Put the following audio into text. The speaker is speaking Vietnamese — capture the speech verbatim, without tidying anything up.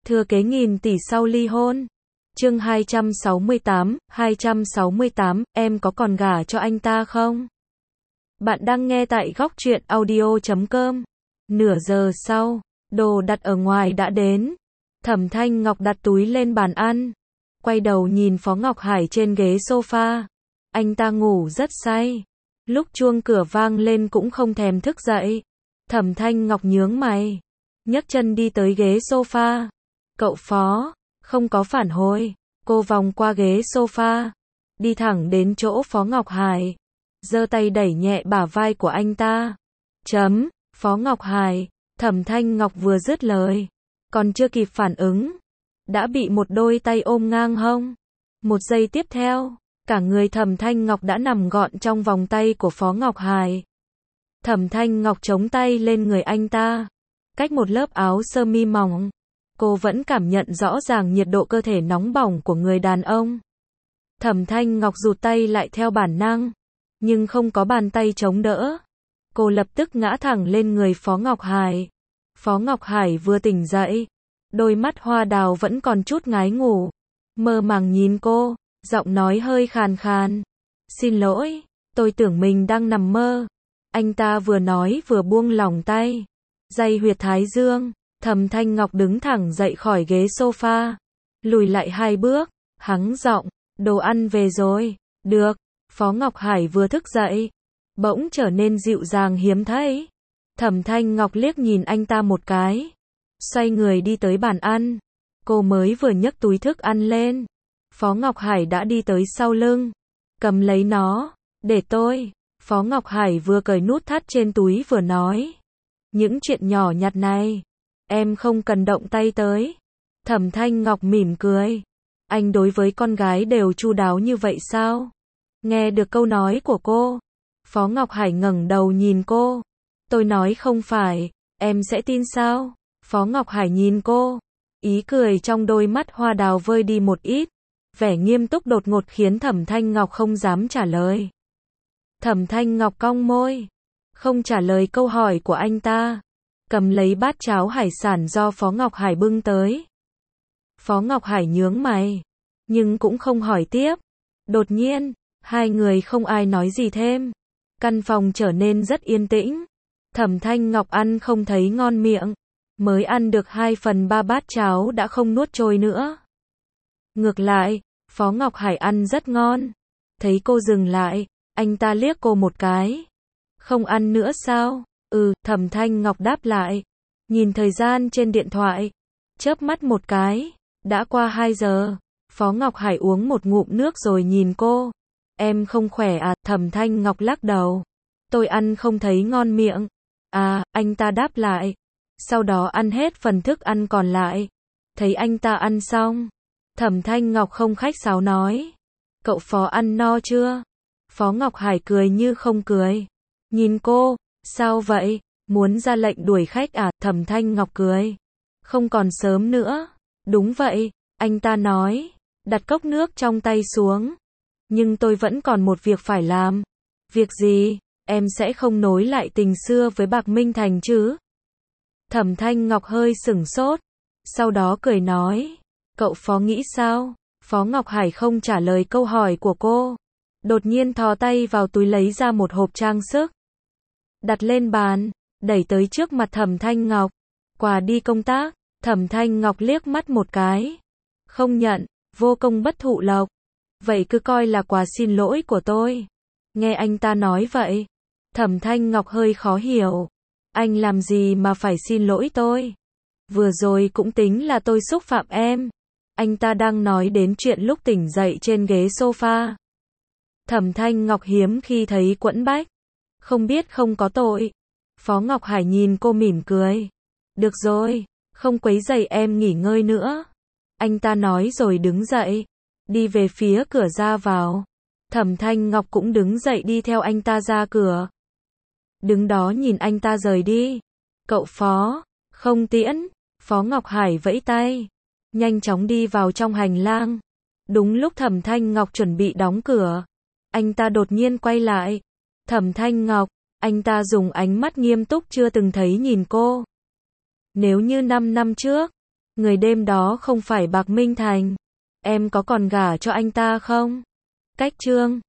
Thừa kế nghìn tỷ sau ly hôn. Chương hai trăm sáu mươi tám, hai trăm sáu mươi tám, em có còn gả cho anh ta không? Bạn đang nghe tại góc truyện audio chấm com. Nửa giờ sau, đồ đặt ở ngoài đã đến. Thẩm Thanh Ngọc đặt túi lên bàn ăn, quay đầu nhìn Phó Ngọc Hải trên ghế sofa. Anh ta ngủ rất say. Lúc chuông cửa vang lên cũng không thèm thức dậy. Thẩm Thanh Ngọc nhướng mày, nhấc chân đi tới ghế sofa. Cậu Phó, không có phản hồi. Cô vòng qua ghế sofa, đi thẳng đến chỗ Phó Ngọc Hải, giơ tay đẩy nhẹ bả vai của anh ta. Chấm, Phó Ngọc Hải. Thẩm Thanh Ngọc vừa dứt lời, còn chưa kịp phản ứng, đã bị một đôi tay ôm ngang hông. Một giây tiếp theo, cả người Thẩm Thanh Ngọc đã nằm gọn trong vòng tay của Phó Ngọc Hải. Thẩm Thanh Ngọc chống tay lên người anh ta, cách một lớp áo sơ mi mỏng, cô vẫn cảm nhận rõ ràng nhiệt độ cơ thể nóng bỏng của người đàn ông. Thẩm Thanh Ngọc rụt tay lại theo bản năng, nhưng không có bàn tay chống đỡ. Cô lập tức ngã thẳng lên người Phó Ngọc Hải. Phó Ngọc Hải vừa tỉnh dậy, đôi mắt hoa đào vẫn còn chút ngái ngủ, mơ màng nhìn cô, giọng nói hơi khàn khàn. Xin lỗi, tôi tưởng mình đang nằm mơ. Anh ta vừa nói vừa buông lỏng tay, day huyệt thái dương. Thẩm Thanh Ngọc đứng thẳng dậy khỏi ghế sofa, lùi lại hai bước, hắng giọng, đồ ăn về rồi. Được. Phó Ngọc Hải vừa thức dậy, bỗng trở nên dịu dàng hiếm thấy. Thẩm Thanh Ngọc liếc nhìn anh ta một cái, xoay người đi tới bàn ăn. Cô mới vừa nhấc túi thức ăn lên, Phó Ngọc Hải đã đi tới sau lưng, cầm lấy nó. Để tôi. Phó Ngọc Hải vừa cởi nút thắt trên túi vừa nói, những chuyện nhỏ nhặt này, em không cần động tay tới. Thẩm Thanh Ngọc mỉm cười. Anh đối với con gái đều chu đáo như vậy sao? Nghe được câu nói của cô, Phó Ngọc Hải ngẩng đầu nhìn cô. Tôi nói không phải, em sẽ tin sao? Phó Ngọc Hải nhìn cô, ý cười trong đôi mắt hoa đào vơi đi một ít. Vẻ nghiêm túc đột ngột khiến Thẩm Thanh Ngọc không dám trả lời. Thẩm Thanh Ngọc cong môi, không trả lời câu hỏi của anh ta, cầm lấy bát cháo hải sản do Phó Ngọc Hải bưng tới. Phó Ngọc Hải nhướng mày, nhưng cũng không hỏi tiếp. Đột nhiên, hai người không ai nói gì thêm. Căn phòng trở nên rất yên tĩnh. Thẩm Thanh Ngọc ăn không thấy ngon miệng, mới ăn được hai phần ba bát cháo đã không nuốt trôi nữa. Ngược lại, Phó Ngọc Hải ăn rất ngon. Thấy cô dừng lại, anh ta liếc cô một cái. Không ăn nữa sao? Ừ, Thẩm Thanh Ngọc đáp lại. Nhìn thời gian trên điện thoại, chớp mắt một cái, đã qua hai giờ. Phó Ngọc Hải uống một ngụm nước rồi nhìn cô. Em không khỏe à? Thẩm Thanh Ngọc lắc đầu. Tôi ăn không thấy ngon miệng. À, anh ta đáp lại. Sau đó ăn hết phần thức ăn còn lại. Thấy anh ta ăn xong, Thẩm Thanh Ngọc không khách sáo nói, cậu Phó ăn no chưa? Phó Ngọc Hải cười như không cười, nhìn cô. Sao vậy? Muốn ra lệnh đuổi khách à? Thẩm Thanh Ngọc cười. Không còn sớm nữa. Đúng vậy, anh ta nói, đặt cốc nước trong tay xuống. Nhưng tôi vẫn còn một việc phải làm. Việc gì? Em sẽ không nối lại tình xưa với Bạc Minh Thành chứ? Thẩm Thanh Ngọc hơi sửng sốt, sau đó cười nói, cậu Phó nghĩ sao? Phó Ngọc Hải không trả lời câu hỏi của cô, đột nhiên thò tay vào túi lấy ra một hộp trang sức, đặt lên bàn, đẩy tới trước mặt Thẩm Thanh Ngọc. Quà đi công tác. Thẩm Thanh Ngọc liếc mắt một cái, không nhận, vô công bất thụ lộc. Vậy cứ coi là quà xin lỗi của tôi. Nghe anh ta nói vậy, Thẩm Thanh Ngọc hơi khó hiểu. Anh làm gì mà phải xin lỗi tôi? Vừa rồi cũng tính là tôi xúc phạm em. Anh ta đang nói đến chuyện lúc tỉnh dậy trên ghế sofa. Thẩm Thanh Ngọc hiếm khi thấy quẫn bách, không biết không có tội. Phó Ngọc Hải nhìn cô mỉm cười. Được rồi, không quấy rầy em nghỉ ngơi nữa. Anh ta nói rồi đứng dậy, đi về phía cửa ra vào. Thẩm Thanh Ngọc cũng đứng dậy đi theo anh ta ra cửa. Đứng đó nhìn anh ta rời đi. Cậu Phó, không tiễn. Phó Ngọc Hải vẫy tay, nhanh chóng đi vào trong hành lang. Đúng lúc Thẩm Thanh Ngọc chuẩn bị đóng cửa, anh ta đột nhiên quay lại. Thẩm Thanh Ngọc, anh ta dùng ánh mắt nghiêm túc chưa từng thấy nhìn cô. Nếu như năm năm trước, Người đêm đó không phải Bạc Minh Thành. Em có còn gả cho anh ta không? Cách chương